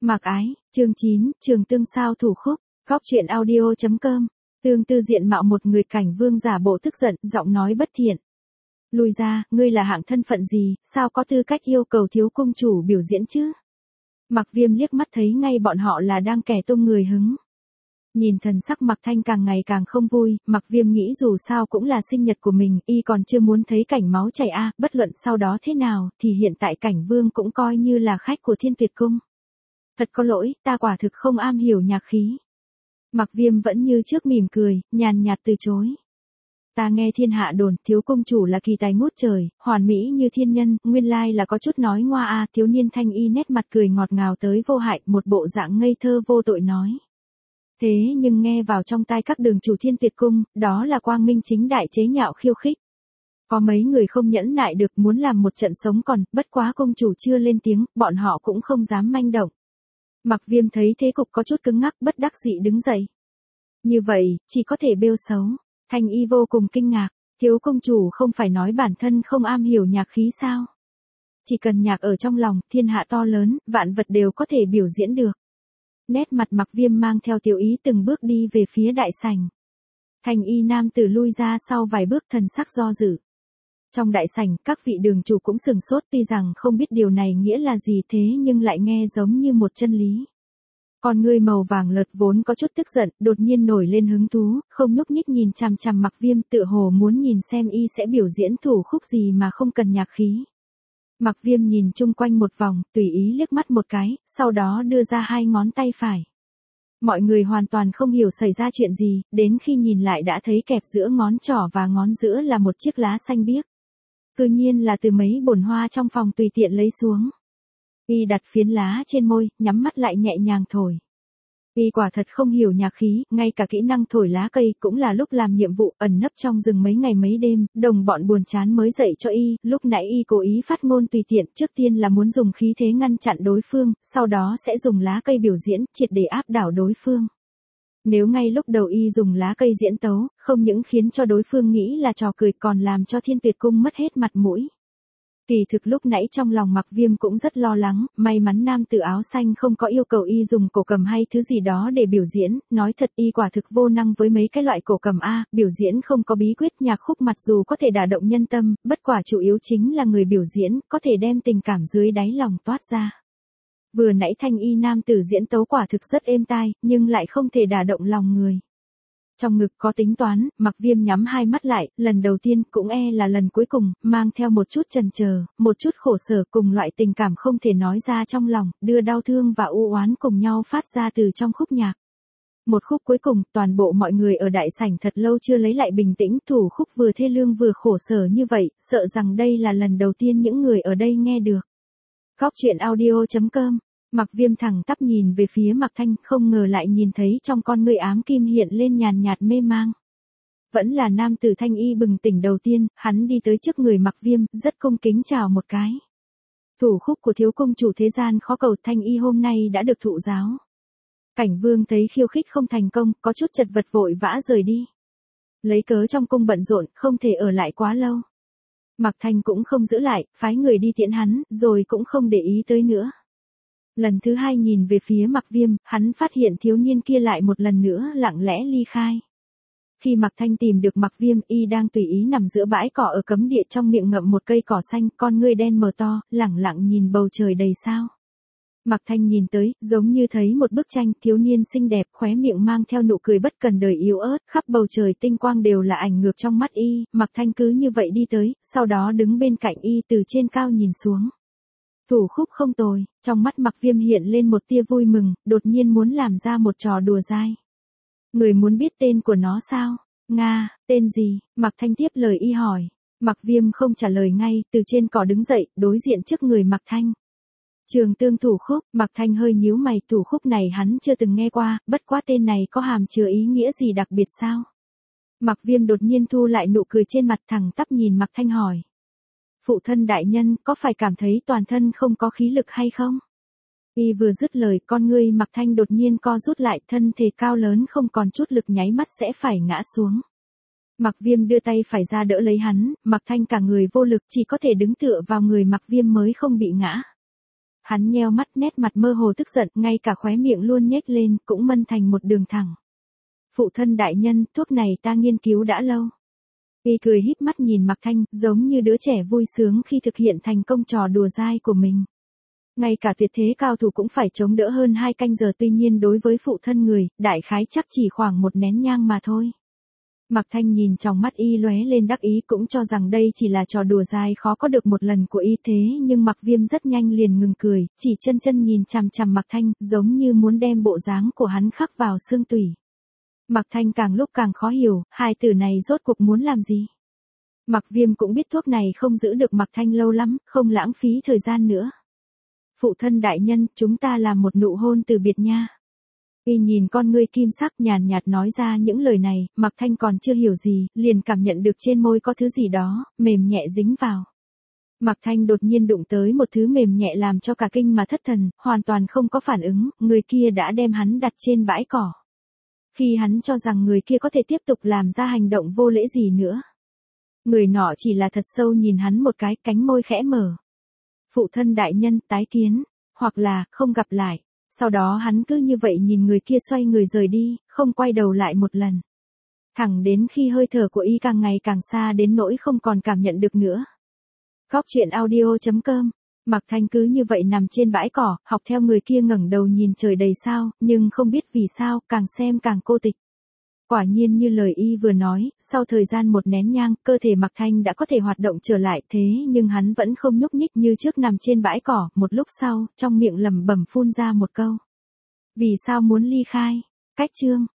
Mạc Ái, chương 9, Trường Tương sao thủ khúc, góc truyện audio.com. Tương Tư diện mạo một người cảnh vương giả bộ tức giận, giọng nói bất thiện. Lùi ra, ngươi là hạng thân phận gì, sao có tư cách yêu cầu thiếu cung chủ biểu diễn chứ? Mạc Viêm liếc mắt thấy ngay bọn họ là đang kẻ tung người hứng. Nhìn thần sắc Mạc Thanh càng ngày càng không vui, Mạc Viêm nghĩ dù sao cũng là sinh nhật của mình, y còn chưa muốn thấy cảnh máu chảy bất luận sau đó thế nào, thì hiện tại cảnh vương cũng coi như là khách của Thiên Tuyệt Cung. Thật có lỗi, ta quả thực không am hiểu nhạc khí. Mạc Viêm vẫn như trước mỉm cười, nhàn nhạt từ chối. Ta nghe thiên hạ đồn, thiếu công chủ là kỳ tài ngút trời, hoàn mỹ như thiên nhân, nguyên lai là có chút nói ngoa thiếu niên thanh y nét mặt cười ngọt ngào tới vô hại, một bộ dạng ngây thơ vô tội nói. Thế nhưng nghe vào trong tai các đường chủ Thiên Tuyệt Cung, đó là quang minh chính đại chế nhạo khiêu khích. Có mấy người không nhẫn nại được muốn làm một trận sống còn, bất quá công chủ chưa lên tiếng, bọn họ cũng không dám manh động. Mạc Viêm thấy thế cục có chút cứng ngắc, bất đắc dĩ đứng dậy. Như vậy, chỉ có thể bêu xấu. Thanh y vô cùng kinh ngạc, thiếu công chủ không phải nói bản thân không am hiểu nhạc khí sao? Chỉ cần nhạc ở trong lòng, thiên hạ to lớn, vạn vật đều có thể biểu diễn được. Nét mặt Mạc Viêm mang theo tiểu ý từng bước đi về phía đại sảnh. Thanh y nam tử lui ra sau vài bước thần sắc do dự. Trong đại sảnh, các vị đường chủ cũng sừng sốt tuy rằng không biết điều này nghĩa là gì thế nhưng lại nghe giống như một chân lý. Con ngươi màu vàng lợt vốn có chút tức giận, đột nhiên nổi lên hứng thú, không nhúc nhích nhìn chằm chằm Mạc Viêm tựa hồ muốn nhìn xem y sẽ biểu diễn thủ khúc gì mà không cần nhạc khí. Mạc Viêm nhìn chung quanh một vòng, tùy ý liếc mắt một cái, sau đó đưa ra hai ngón tay phải. Mọi người hoàn toàn không hiểu xảy ra chuyện gì, đến khi nhìn lại đã thấy kẹp giữa ngón trỏ và ngón giữa là một chiếc lá xanh biếc. Cư nhiên là từ mấy bồn hoa trong phòng tùy tiện lấy xuống. Y đặt phiến lá trên môi, nhắm mắt lại nhẹ nhàng thổi. Y quả thật không hiểu nhạc khí, ngay cả kỹ năng thổi lá cây cũng là lúc làm nhiệm vụ ẩn nấp trong rừng mấy ngày mấy đêm, đồng bọn buồn chán mới dạy cho y, lúc nãy y cố ý phát ngôn tùy tiện, trước tiên là muốn dùng khí thế ngăn chặn đối phương, sau đó sẽ dùng lá cây biểu diễn, triệt để áp đảo đối phương. Nếu ngay lúc đầu y dùng lá cây diễn tấu, không những khiến cho đối phương nghĩ là trò cười còn làm cho Thiên Tuyệt Cung mất hết mặt mũi. Kỳ thực lúc nãy trong lòng Mạc Viêm cũng rất lo lắng, may mắn nam tử áo xanh không có yêu cầu y dùng cổ cầm hay thứ gì đó để biểu diễn, nói thật y quả thực vô năng với mấy cái loại cổ cầm biểu diễn không có bí quyết nhạc khúc mặc dù có thể đả động nhân tâm, bất quả chủ yếu chính là người biểu diễn, có thể đem tình cảm dưới đáy lòng toát ra. Vừa nãy thanh y nam tử diễn tấu quả thực rất êm tai, nhưng lại không thể đả động lòng người. Trong ngực có tính toán, Mạc Viêm nhắm hai mắt lại, lần đầu tiên cũng là lần cuối cùng, mang theo một chút chần chờ, một chút khổ sở cùng loại tình cảm không thể nói ra trong lòng, đưa đau thương và u oán cùng nhau phát ra từ trong khúc nhạc. Một khúc cuối cùng, toàn bộ mọi người ở đại sảnh thật lâu chưa lấy lại bình tĩnh, thủ khúc vừa thê lương vừa khổ sở như vậy, sợ rằng đây là lần đầu tiên những người ở đây nghe được. Góc truyện audio.com. Mạc Viêm thẳng tắp nhìn về phía Mạc Thanh, không ngờ lại nhìn thấy trong con ngươi ám kim hiện lên nhàn nhạt mê mang. Vẫn là nam tử thanh y bừng tỉnh đầu tiên, hắn đi tới trước người Mạc Viêm, rất cung kính chào một cái. Thủ khúc của thiếu công chủ thế gian khó cầu, thanh y hôm nay đã được thụ giáo. Cảnh vương thấy khiêu khích không thành công, có chút chật vật vội vã rời đi. Lấy cớ trong cung bận rộn, không thể ở lại quá lâu. Mạc Thanh cũng không giữ lại, phái người đi tiễn hắn, rồi cũng không để ý tới nữa. Lần thứ hai nhìn về phía Mạc Viêm, hắn phát hiện thiếu niên kia lại một lần nữa lặng lẽ ly khai. Khi Mạc Thanh tìm được Mạc Viêm, y đang tùy ý nằm giữa bãi cỏ ở cấm địa trong miệng ngậm một cây cỏ xanh, con ngươi đen mờ to, lẳng lặng nhìn bầu trời đầy sao. Mạc Thanh nhìn tới, giống như thấy một bức tranh, thiếu niên xinh đẹp, khóe miệng mang theo nụ cười bất cần đời yếu ớt, khắp bầu trời tinh quang đều là ảnh ngược trong mắt y, Mạc Thanh cứ như vậy đi tới, sau đó đứng bên cạnh y từ trên cao nhìn xuống. Thủ khúc không tồi, trong mắt Mạc Viêm hiện lên một tia vui mừng, đột nhiên muốn làm ra một trò đùa dai. Người muốn biết tên của nó sao? Nga, tên gì? Mạc Thanh tiếp lời y hỏi. Mạc Viêm không trả lời ngay, từ trên cỏ đứng dậy, đối diện trước người Mạc Thanh. Trường Tương thủ khúc, Mạc Thanh hơi nhíu mày, thủ khúc này hắn chưa từng nghe qua, bất quá tên này có hàm chứa ý nghĩa gì đặc biệt sao? Mạc Viêm đột nhiên thu lại nụ cười trên mặt, thẳng tắp nhìn Mạc Thanh hỏi. Phụ thân đại nhân, có phải cảm thấy toàn thân không có khí lực hay không? Y vừa dứt lời, con ngươi Mạc Thanh đột nhiên co rút lại, thân thể cao lớn không còn chút lực nháy mắt sẽ phải ngã xuống. Mạc Viêm đưa tay phải ra đỡ lấy hắn, Mạc Thanh cả người vô lực chỉ có thể đứng tựa vào người Mạc Viêm mới không bị ngã. Hắn nheo mắt, nét mặt mơ hồ tức giận, ngay cả khóe miệng luôn nhếch lên, cũng mân thành một đường thẳng. Phụ thân đại nhân, thuốc này ta nghiên cứu đã lâu. Y cười híp mắt nhìn Mạc Thanh, giống như đứa trẻ vui sướng khi thực hiện thành công trò đùa dai của mình. Ngay cả tuyệt thế cao thủ cũng phải chống đỡ hơn 2 canh giờ, tuy nhiên đối với phụ thân người, đại khái chắc chỉ khoảng một nén nhang mà thôi. Mạc Thanh nhìn trong mắt y lóe lên đắc ý, cũng cho rằng đây chỉ là trò đùa dai khó có được một lần của y, thế nhưng Mạc Viêm rất nhanh liền ngừng cười, chỉ chân nhìn chằm chằm Mạc Thanh, giống như muốn đem bộ dáng của hắn khắc vào xương tủy. Mạc Thanh càng lúc càng khó hiểu, hai từ này rốt cuộc muốn làm gì? Mạc Viêm cũng biết thuốc này không giữ được Mạc Thanh lâu lắm, không lãng phí thời gian nữa. Phụ thân đại nhân, chúng ta làm một nụ hôn từ biệt nha. Y nhìn con ngươi kim sắc nhàn nhạt nói ra những lời này, Mạc Thanh còn chưa hiểu gì, liền cảm nhận được trên môi có thứ gì đó, mềm nhẹ dính vào. Mạc Thanh đột nhiên đụng tới một thứ mềm nhẹ làm cho cả kinh mà thất thần, hoàn toàn không có phản ứng, người kia đã đem hắn đặt trên bãi cỏ. Khi hắn cho rằng người kia có thể tiếp tục làm ra hành động vô lễ gì nữa. Người nọ chỉ là thật sâu nhìn hắn một cái, cánh môi khẽ mở. Phụ thân đại nhân, tái kiến, hoặc là, không gặp lại. Sau đó hắn cứ như vậy nhìn người kia xoay người rời đi, không quay đầu lại một lần. Thẳng đến khi hơi thở của y càng ngày càng xa đến nỗi không còn cảm nhận được nữa. Góc truyện audio.com. Mạc Thanh cứ như vậy nằm trên bãi cỏ, học theo người kia ngẩng đầu nhìn trời đầy sao, nhưng không biết vì sao, càng xem càng cô tịch. Quả nhiên như lời y vừa nói, sau thời gian một nén nhang, cơ thể Mạc Thanh đã có thể hoạt động trở lại, thế nhưng hắn vẫn không nhúc nhích như trước nằm trên bãi cỏ, một lúc sau, trong miệng lẩm bẩm phun ra một câu. Vì sao muốn ly khai? Cách chương.